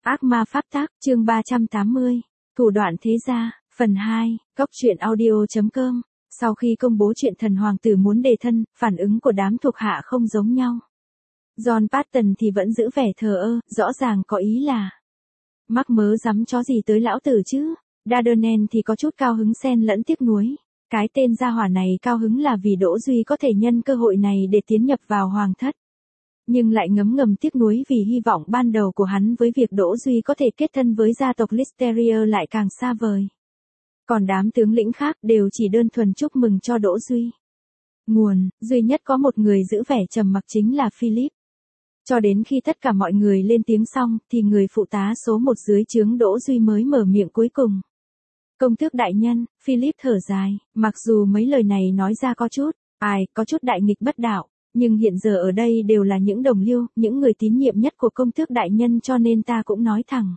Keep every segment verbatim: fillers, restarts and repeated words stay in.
Ác ma pháp tác, chương ba trăm tám mươi. Thủ đoạn thế gia, phần hai, góc truyện audio chấm com. Sau khi công bố chuyện thần hoàng tử muốn đề thân, phản ứng của đám thuộc hạ không giống nhau. John Patton thì vẫn giữ vẻ thờ ơ, rõ ràng có ý là mắc mớ dắm chó gì tới lão tử chứ. Dardanel thì có chút cao hứng xen lẫn tiếc nuối. Cái tên gia hỏa này cao hứng là vì Đỗ Duy có thể nhân cơ hội này để tiến nhập vào hoàng thất. Nhưng lại ngấm ngầm tiếc nuối vì hy vọng ban đầu của hắn với việc Đỗ Duy có thể kết thân với gia tộc Listeria lại càng xa vời. Còn đám tướng lĩnh khác đều chỉ đơn thuần chúc mừng cho Đỗ Duy. Nguồn, duy nhất có một người giữ vẻ trầm mặc chính là Philip. Cho đến khi tất cả mọi người lên tiếng xong, thì người phụ tá số một dưới trướng Đỗ Duy mới mở miệng cuối cùng. Công tước đại nhân, Philip thở dài, mặc dù mấy lời này nói ra có chút, ai, có chút đại nghịch bất đạo. Nhưng hiện giờ ở đây đều là những đồng liêu, những người tín nhiệm nhất của công tước đại nhân cho nên ta cũng nói thẳng.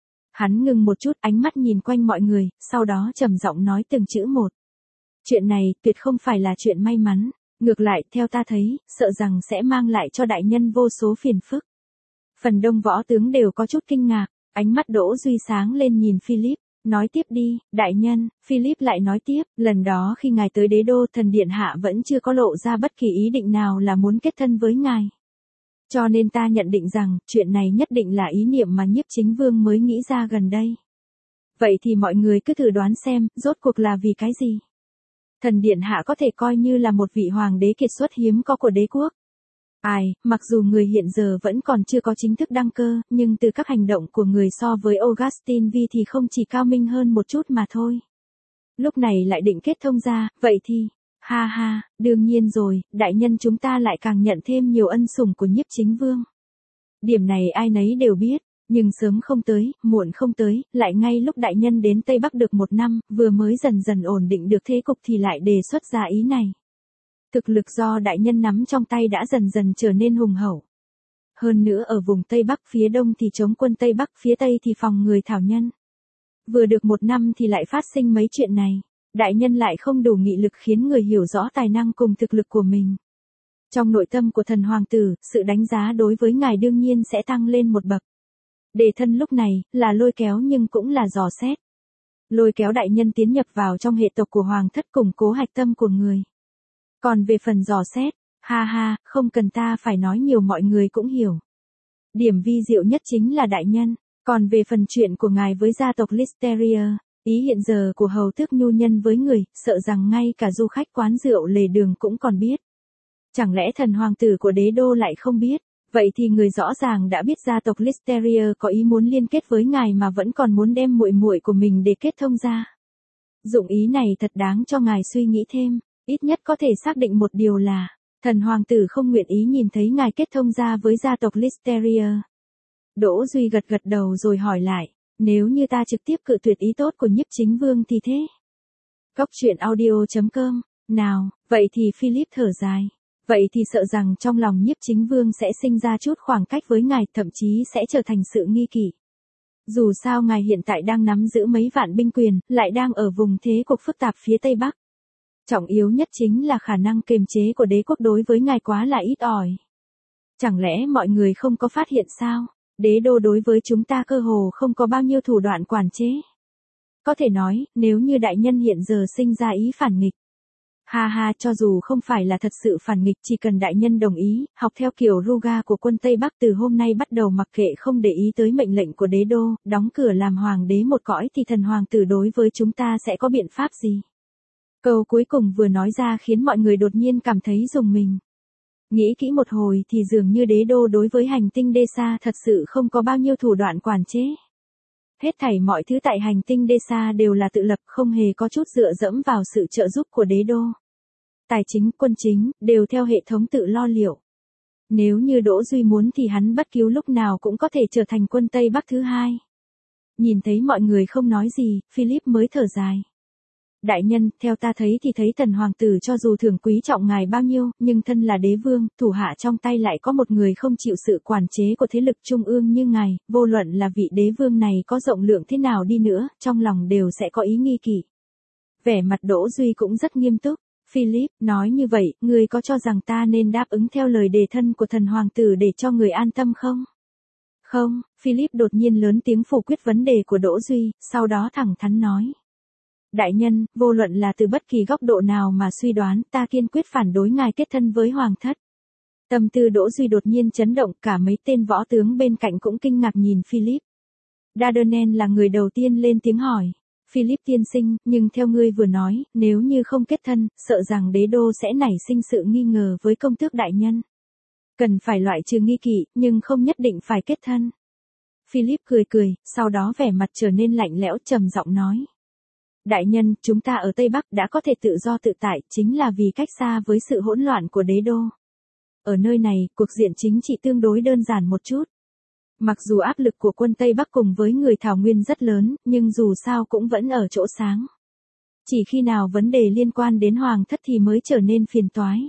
Hắn ngừng một chút, ánh mắt nhìn quanh mọi người, sau đó trầm giọng nói từng chữ một. Chuyện này tuyệt không phải là chuyện may mắn, ngược lại theo ta thấy, sợ rằng sẽ mang lại cho đại nhân vô số phiền phức. Phần đông võ tướng đều có chút kinh ngạc, ánh mắt Đỗ Duy sáng lên nhìn Philip. Nói tiếp đi, đại nhân, Philip lại nói tiếp, lần đó khi ngài tới đế đô thần điện hạ vẫn chưa có lộ ra bất kỳ ý định nào là muốn kết thân với ngài. Cho nên ta nhận định rằng, chuyện này nhất định là ý niệm mà Nhiếp Chính Vương mới nghĩ ra gần đây. Vậy thì mọi người cứ thử đoán xem, rốt cuộc là vì cái gì? Thần điện hạ có thể coi như là một vị hoàng đế kiệt xuất hiếm có của đế quốc. Ai, mặc dù người hiện giờ vẫn còn chưa có chính thức đăng cơ, nhưng từ các hành động của người so với Augustin V thì không chỉ cao minh hơn một chút mà thôi. Lúc này lại định kết thông ra, vậy thì, ha ha, đương nhiên rồi, đại nhân chúng ta lại càng nhận thêm nhiều ân sủng của Nhiếp Chính Vương. Điểm này ai nấy đều biết, nhưng sớm không tới, muộn không tới, lại ngay lúc đại nhân đến Tây Bắc được một năm, vừa mới dần dần ổn định được thế cục thì lại đề xuất ra ý này. Thực lực do đại nhân nắm trong tay đã dần dần trở nên hùng hậu. Hơn nữa ở vùng Tây Bắc phía đông thì chống quân Tây Bắc, phía Tây thì phòng người thảo nhân. Vừa được một năm thì lại phát sinh mấy chuyện này. Đại nhân lại không đủ nghị lực khiến người hiểu rõ tài năng cùng thực lực của mình. Trong nội tâm của thần hoàng tử, sự đánh giá đối với ngài đương nhiên sẽ tăng lên một bậc. Đề thân lúc này, là lôi kéo nhưng cũng là dò xét. Lôi kéo đại nhân tiến nhập vào trong hệ tộc của hoàng thất củng cố hạch tâm của người. Còn về phần dò xét, ha ha, không cần ta phải nói nhiều mọi người cũng hiểu. Điểm vi diệu nhất chính là đại nhân, còn về phần chuyện của ngài với gia tộc Listeria, ý hiện giờ của hầu tước nhu nhân với người, sợ rằng ngay cả du khách quán rượu lề đường cũng còn biết. Chẳng lẽ thần hoàng tử của đế đô lại không biết, vậy thì người rõ ràng đã biết gia tộc Listeria có ý muốn liên kết với ngài mà vẫn còn muốn đem muội muội của mình để kết thông ra. Dụng ý này thật đáng cho ngài suy nghĩ thêm. Ít nhất có thể xác định một điều là, thần hoàng tử không nguyện ý nhìn thấy ngài kết thông ra với gia tộc Listeria. Đỗ Duy gật gật đầu rồi hỏi lại, nếu như ta trực tiếp cự tuyệt ý tốt của Nhiếp Chính Vương thì thế? Góc truyện audio chấm com, nào, vậy thì Philip thở dài. Vậy thì sợ rằng trong lòng Nhiếp Chính Vương sẽ sinh ra chút khoảng cách với ngài, thậm chí sẽ trở thành sự nghi kỵ. Dù sao ngài hiện tại đang nắm giữ mấy vạn binh quyền, lại đang ở vùng thế cục phức tạp phía Tây Bắc. Trọng yếu nhất chính là khả năng kiềm chế của đế quốc đối với ngài quá là ít ỏi. Chẳng lẽ mọi người không có phát hiện sao? Đế đô đối với chúng ta cơ hồ không có bao nhiêu thủ đoạn quản chế. Có thể nói, nếu như đại nhân hiện giờ sinh ra ý phản nghịch. Ha ha, cho dù không phải là thật sự phản nghịch, chỉ cần đại nhân đồng ý, học theo kiểu Ruga của quân Tây Bắc từ hôm nay bắt đầu mặc kệ không để ý tới mệnh lệnh của đế đô, đóng cửa làm hoàng đế một cõi thì thần hoàng tử đối với chúng ta sẽ có biện pháp gì? Câu cuối cùng vừa nói ra khiến mọi người đột nhiên cảm thấy rùng mình. Nghĩ kỹ một hồi thì dường như đế đô đối với hành tinh Desa thật sự không có bao nhiêu thủ đoạn quản chế. Hết thảy mọi thứ tại hành tinh Desa đều là tự lập, không hề có chút dựa dẫm vào sự trợ giúp của đế đô. Tài chính, quân chính, đều theo hệ thống tự lo liệu. Nếu như Đỗ Duy muốn thì hắn bất cứ lúc nào cũng có thể trở thành quân Tây Bắc thứ hai. Nhìn thấy mọi người không nói gì, Philip mới thở dài. Đại nhân, theo ta thấy thì thấy thần hoàng tử cho dù thường quý trọng ngài bao nhiêu, nhưng thân là đế vương, thủ hạ trong tay lại có một người không chịu sự quản chế của thế lực trung ương như ngài, vô luận là vị đế vương này có rộng lượng thế nào đi nữa, trong lòng đều sẽ có ý nghi kỵ. Vẻ mặt Đỗ Duy cũng rất nghiêm túc. Philip, nói như vậy, ngươi có cho rằng ta nên đáp ứng theo lời đề thân của thần hoàng tử để cho người an tâm không? Không, Philip đột nhiên lớn tiếng phủ quyết vấn đề của Đỗ Duy, sau đó thẳng thắn nói. Đại nhân, vô luận là từ bất kỳ góc độ nào mà suy đoán, ta kiên quyết phản đối ngài kết thân với hoàng thất. Tâm tư Đỗ Duy đột nhiên chấn động, cả mấy tên võ tướng bên cạnh cũng kinh ngạc nhìn Philip. Dardanel là người đầu tiên lên tiếng hỏi. Philip tiên sinh, nhưng theo ngươi vừa nói, nếu như không kết thân, sợ rằng đế đô sẽ nảy sinh sự nghi ngờ với công tước đại nhân. Cần phải loại trừ nghi kỵ, nhưng không nhất định phải kết thân. Philip cười cười, sau đó vẻ mặt trở nên lạnh lẽo trầm giọng nói. Đại nhân, chúng ta ở Tây Bắc đã có thể tự do tự tại, chính là vì cách xa với sự hỗn loạn của đế đô. Ở nơi này, cuộc diện chính trị tương đối đơn giản một chút. Mặc dù áp lực của quân Tây Bắc cùng với người Thảo Nguyên rất lớn, nhưng dù sao cũng vẫn ở chỗ sáng. Chỉ khi nào vấn đề liên quan đến hoàng thất thì mới trở nên phiền toái.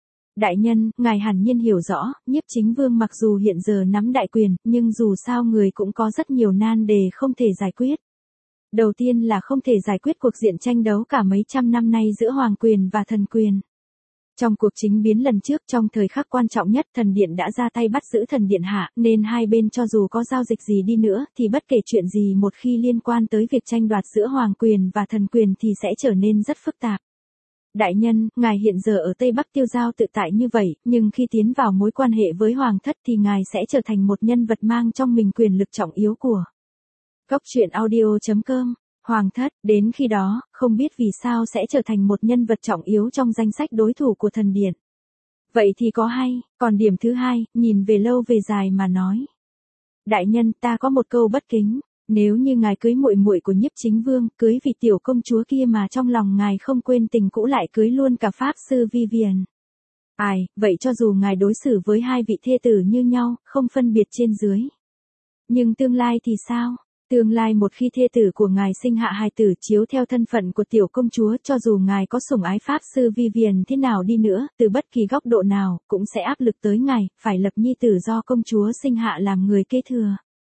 Đại nhân, ngài hẳn nhiên hiểu rõ, Nhiếp Chính Vương mặc dù hiện giờ nắm đại quyền, nhưng dù sao người cũng có rất nhiều nan đề không thể giải quyết. Đầu tiên là không thể giải quyết cuộc diện tranh đấu cả mấy trăm năm nay giữa hoàng quyền và thần quyền. Trong cuộc chính biến lần trước trong thời khắc quan trọng nhất thần điện đã ra tay bắt giữ thần điện hạ, nên hai bên cho dù có giao dịch gì đi nữa thì bất kể chuyện gì một khi liên quan tới việc tranh đoạt giữa hoàng quyền và thần quyền thì sẽ trở nên rất phức tạp. Đại nhân, ngài hiện giờ ở Tây Bắc tiêu dao tự tại như vậy, nhưng khi tiến vào mối quan hệ với hoàng thất thì ngài sẽ trở thành một nhân vật mang trong mình quyền lực trọng yếu của Cốc truyện audio chấm com. Hoàng thất, đến khi đó, không biết vì sao sẽ trở thành một nhân vật trọng yếu trong danh sách đối thủ của thần điện. Vậy thì có hay, còn điểm thứ hai, nhìn về lâu về dài mà nói. Đại nhân, ta có một câu bất kính, nếu như ngài cưới muội muội của Nhiếp Chính Vương, cưới vị tiểu công chúa kia mà trong lòng ngài không quên tình cũ lại cưới luôn cả pháp sư Vivian. Ai, vậy cho dù ngài đối xử với hai vị thê tử như nhau, không phân biệt trên dưới. Nhưng tương lai thì sao? Tương lai một khi thê tử của ngài sinh hạ hài tử chiếu theo thân phận của tiểu công chúa, cho dù ngài có sủng ái pháp sư Vivian thế nào đi nữa, từ bất kỳ góc độ nào, cũng sẽ áp lực tới ngài, phải lập nhi tử do công chúa sinh hạ làm người kế thừa.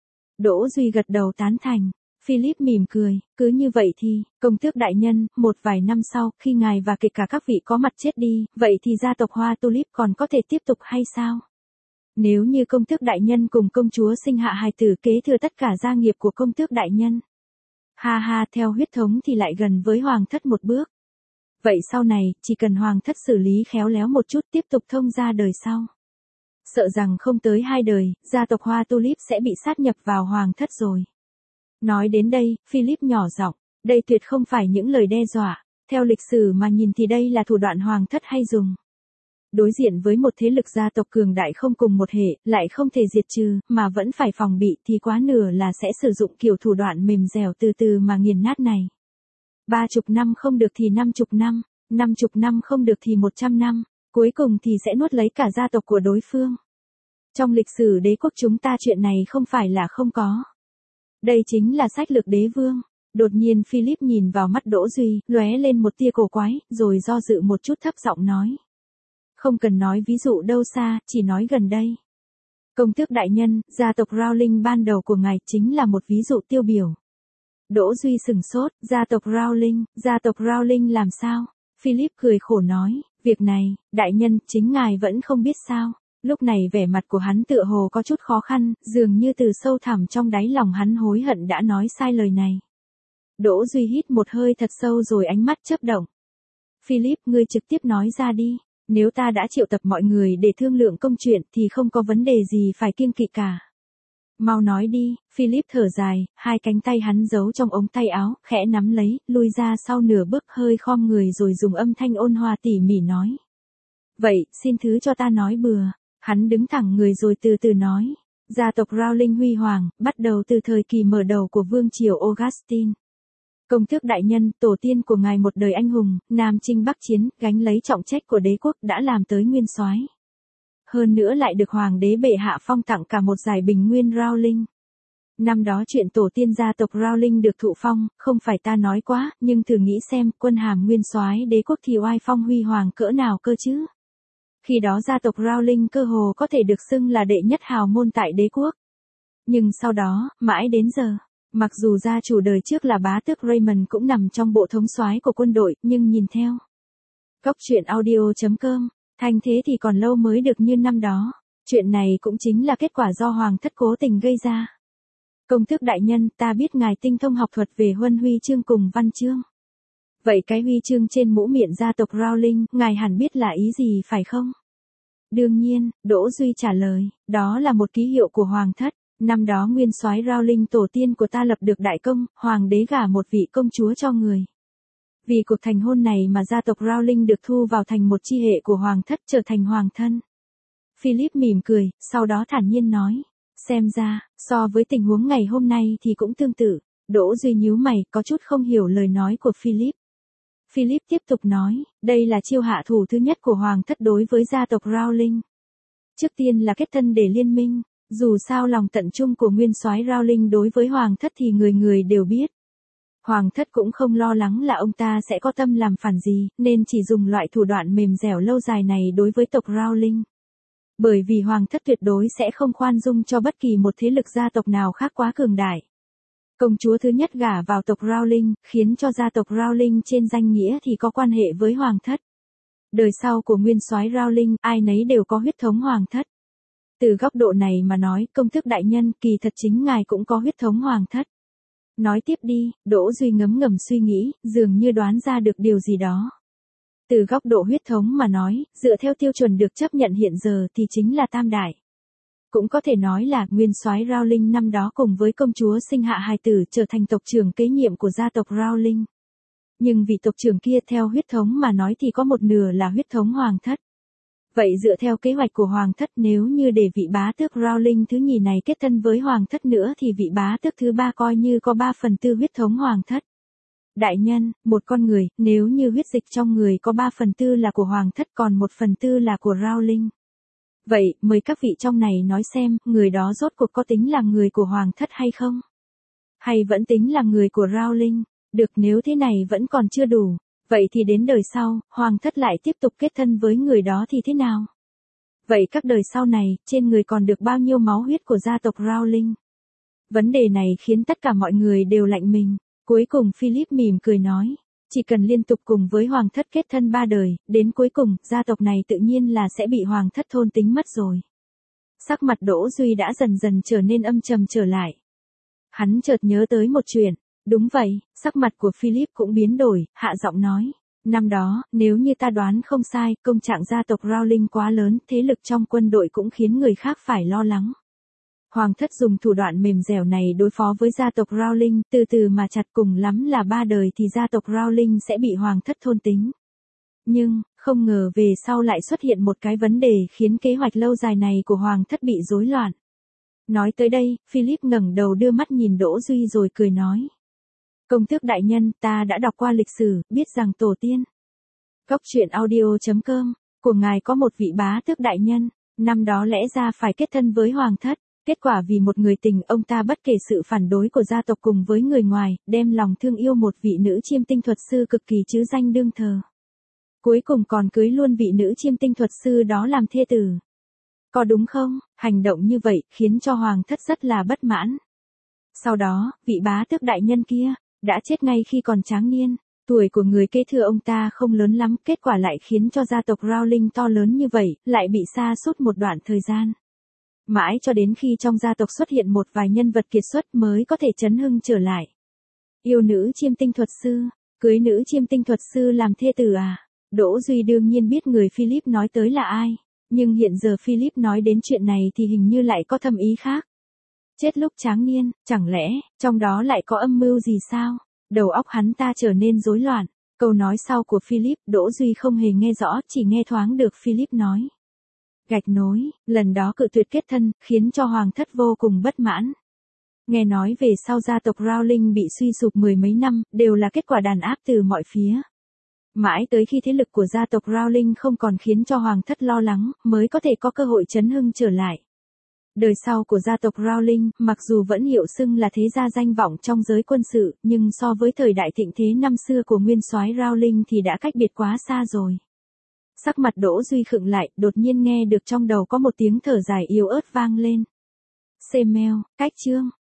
Đỗ Duy gật đầu tán thành. Philip mỉm cười, cứ như vậy thì, công tước đại nhân, một vài năm sau, khi ngài và kể cả các vị có mặt chết đi, vậy thì gia tộc Hoa Tulip còn có thể tiếp tục hay sao? Nếu như công tước đại nhân cùng công chúa sinh hạ hài tử kế thừa tất cả gia nghiệp của công tước đại nhân. Ha ha, theo huyết thống thì lại gần với hoàng thất một bước. Vậy sau này, chỉ cần hoàng thất xử lý khéo léo một chút tiếp tục thông ra đời sau. Sợ rằng không tới hai đời, gia tộc Hoa Tulip sẽ bị sát nhập vào hoàng thất rồi. Nói đến đây, Philip nhỏ giọng, đây tuyệt không phải những lời đe dọa, theo lịch sử mà nhìn thì đây là thủ đoạn hoàng thất hay dùng. Đối diện với một thế lực gia tộc cường đại không cùng một hệ, lại không thể diệt trừ, mà vẫn phải phòng bị thì quá nửa là sẽ sử dụng kiểu thủ đoạn mềm dẻo từ từ mà nghiền nát này. Ba chục năm không được thì năm chục năm, năm chục năm không được thì một trăm năm, cuối cùng thì sẽ nuốt lấy cả gia tộc của đối phương. Trong lịch sử đế quốc chúng ta chuyện này không phải là không có. Đây chính là sách lược đế vương. Đột nhiên Philip nhìn vào mắt Đỗ Duy, lóe lên một tia cổ quái, rồi do dự một chút thấp giọng nói. Không cần nói ví dụ đâu xa, chỉ nói gần đây. Công tước đại nhân, gia tộc Rowling ban đầu của ngài chính là một ví dụ tiêu biểu. Đỗ Duy sừng sốt, gia tộc Rowling, gia tộc Rowling làm sao? Philip cười khổ nói, việc này, đại nhân, chính ngài vẫn không biết sao. Lúc này vẻ mặt của hắn tựa hồ có chút khó khăn, dường như từ sâu thẳm trong đáy lòng hắn hối hận đã nói sai lời này. Đỗ Duy hít một hơi thật sâu rồi ánh mắt chớp động. Philip, ngươi trực tiếp nói ra đi. Nếu ta đã triệu tập mọi người để thương lượng công chuyện thì không có vấn đề gì phải kiêng kỵ cả. Mau nói đi, Philip thở dài, hai cánh tay hắn giấu trong ống tay áo, khẽ nắm lấy, lui ra sau nửa bước hơi khom người rồi dùng âm thanh ôn hòa tỉ mỉ nói. Vậy, xin thứ cho ta nói bừa. Hắn đứng thẳng người rồi từ từ nói. Gia tộc Rowling huy hoàng, bắt đầu từ thời kỳ mở đầu của vương triều Augustine. Công tước đại nhân, tổ tiên của ngài một đời anh hùng, nam chinh bắc chiến, gánh lấy trọng trách của đế quốc đã làm tới nguyên soái. Hơn nữa lại được hoàng đế bệ hạ phong tặng cả một giải bình nguyên Rowling. Năm đó chuyện tổ tiên gia tộc Rowling được thụ phong, không phải ta nói quá, nhưng thử nghĩ xem, quân hàm nguyên soái đế quốc thì oai phong huy hoàng cỡ nào cơ chứ. Khi đó gia tộc Rowling cơ hồ có thể được xưng là đệ nhất hào môn tại đế quốc. Nhưng sau đó, mãi đến giờ, mặc dù gia chủ đời trước là bá tước Raymond cũng nằm trong bộ thống soái của quân đội, nhưng nhìn theo Cốc truyện audio chấm com, thanh thế thì còn lâu mới được như năm đó. Chuyện này cũng chính là kết quả do hoàng thất cố tình gây ra. Công tước đại nhân, ta biết ngài tinh thông học thuật về huân huy chương cùng văn chương. Vậy cái huy chương trên mũ miệng gia tộc Rowling, ngài hẳn biết là ý gì phải không? Đương nhiên, Đỗ Duy trả lời, đó là một ký hiệu của hoàng thất. Năm đó nguyên soái Rowling tổ tiên của ta lập được đại công, hoàng đế gả một vị công chúa cho người. Vì cuộc thành hôn này mà gia tộc Rowling được thu vào thành một chi hệ của hoàng thất, trở thành hoàng thân. Philip mỉm cười, sau đó thản nhiên nói. Xem ra, so với tình huống ngày hôm nay thì cũng tương tự. Đỗ Duy nhíu mày, có chút không hiểu lời nói của Philip. Philip tiếp tục nói, đây là chiêu hạ thủ thứ nhất của hoàng thất đối với gia tộc Rowling. Trước tiên là kết thân để liên minh, dù sao lòng tận trung của nguyên soái Rowling đối với hoàng thất thì người người đều biết. Hoàng thất cũng không lo lắng là ông ta sẽ có tâm làm phản gì, nên chỉ dùng loại thủ đoạn mềm dẻo lâu dài này đối với tộc Rowling. Bởi vì hoàng thất tuyệt đối sẽ không khoan dung cho bất kỳ một thế lực gia tộc nào khác quá cường đại. Công chúa thứ nhất gả vào tộc Rowling, khiến cho gia tộc Rowling trên danh nghĩa thì có quan hệ với hoàng thất. Đời sau của nguyên soái Rowling, ai nấy đều có huyết thống hoàng thất. Từ góc độ này mà nói, công tước đại nhân, kỳ thật chính ngài cũng có huyết thống hoàng thất. Nói tiếp đi, Đỗ Duy ngấm ngầm suy nghĩ, dường như đoán ra được điều gì đó. Từ góc độ huyết thống mà nói, dựa theo tiêu chuẩn được chấp nhận hiện giờ thì chính là tam đại. Cũng có thể nói là nguyên soái Rowling năm đó cùng với công chúa sinh hạ hài tử trở thành tộc trưởng kế nhiệm của gia tộc Rowling. Nhưng vị tộc trưởng kia theo huyết thống mà nói thì có một nửa là huyết thống hoàng thất. Vậy dựa theo kế hoạch của hoàng thất, nếu như để vị bá tước Rowling thứ nhì này kết thân với hoàng thất nữa thì vị bá tước thứ ba coi như có ba phần tư huyết thống hoàng thất. Đại nhân, một con người, nếu như huyết dịch trong người có ba phần tư là của hoàng thất còn một phần tư là của Rowling. Vậy, mời các vị trong này nói xem, người đó rốt cuộc có tính là người của hoàng thất hay không? Hay vẫn tính là người của Rowling? Được, nếu thế này vẫn còn chưa đủ. Vậy thì đến đời sau, hoàng thất lại tiếp tục kết thân với người đó thì thế nào? Vậy các đời sau này, trên người còn được bao nhiêu máu huyết của gia tộc Rowling? Vấn đề này khiến tất cả mọi người đều lạnh mình. Cuối cùng Philip mỉm cười nói, chỉ cần liên tục cùng với hoàng thất kết thân ba đời, đến cuối cùng, gia tộc này tự nhiên là sẽ bị hoàng thất thôn tính mất rồi. Sắc mặt Đỗ Duy đã dần dần trở nên âm trầm trở lại. Hắn chợt nhớ tới một chuyện. Đúng vậy, sắc mặt của Philip cũng biến đổi, hạ giọng nói. Năm đó, nếu như ta đoán không sai, công trạng gia tộc Rowling quá lớn, thế lực trong quân đội cũng khiến người khác phải lo lắng. Hoàng thất dùng thủ đoạn mềm dẻo này đối phó với gia tộc Rowling, từ từ mà chặt, cùng lắm là ba đời thì gia tộc Rowling sẽ bị hoàng thất thôn tính. Nhưng, không ngờ về sau lại xuất hiện một cái vấn đề khiến kế hoạch lâu dài này của hoàng thất bị rối loạn. Nói tới đây, Philip ngẩng đầu đưa mắt nhìn Đỗ Duy rồi cười nói. Công tước đại nhân, ta đã đọc qua lịch sử, biết rằng tổ tiên. Góc truyện audio chấm com, của ngài có một vị bá tước đại nhân, năm đó lẽ ra phải kết thân với hoàng thất. Kết quả vì một người tình, ông ta bất kể sự phản đối của gia tộc cùng với người ngoài, đem lòng thương yêu một vị nữ chiêm tinh thuật sư cực kỳ trứ danh đương thờ. Cuối cùng còn cưới luôn vị nữ chiêm tinh thuật sư đó làm thê tử. Có đúng không? Hành động như vậy khiến cho hoàng thất rất là bất mãn. Sau đó, vị bá tước đại nhân kia đã chết ngay khi còn tráng niên. Tuổi của người kế thừa ông ta không lớn lắm, kết quả lại khiến cho gia tộc Rowling to lớn như vậy, lại bị sa sút một đoạn thời gian. Mãi cho đến khi trong gia tộc xuất hiện một vài nhân vật kiệt xuất mới có thể chấn hưng trở lại. Yêu nữ chiêm tinh thuật sư, cưới nữ chiêm tinh thuật sư làm thê tử à? Đỗ Duy đương nhiên biết người Philip nói tới là ai, nhưng hiện giờ Philip nói đến chuyện này thì hình như lại có thâm ý khác. Chết lúc tráng niên, chẳng lẽ, trong đó lại có âm mưu gì sao? Đầu óc hắn ta trở nên rối loạn. Câu nói sau của Philip, Đỗ Duy không hề nghe rõ, chỉ nghe thoáng được Philip nói. Gạch nối, lần đó cự tuyệt kết thân, khiến cho hoàng thất vô cùng bất mãn. Nghe nói về sau gia tộc Rowling bị suy sụp mười mấy năm, đều là kết quả đàn áp từ mọi phía. Mãi tới khi thế lực của gia tộc Rowling không còn khiến cho hoàng thất lo lắng, mới có thể có cơ hội chấn hưng trở lại. Đời sau của gia tộc Rowling, mặc dù vẫn hiệu xưng là thế gia danh vọng trong giới quân sự, nhưng so với thời đại thịnh thế năm xưa của nguyên soái Rowling thì đã cách biệt quá xa rồi. Sắc mặt Đỗ Duy khựng lại, đột nhiên nghe được trong đầu có một tiếng thở dài yếu ớt vang lên. Xem mail, cách chương.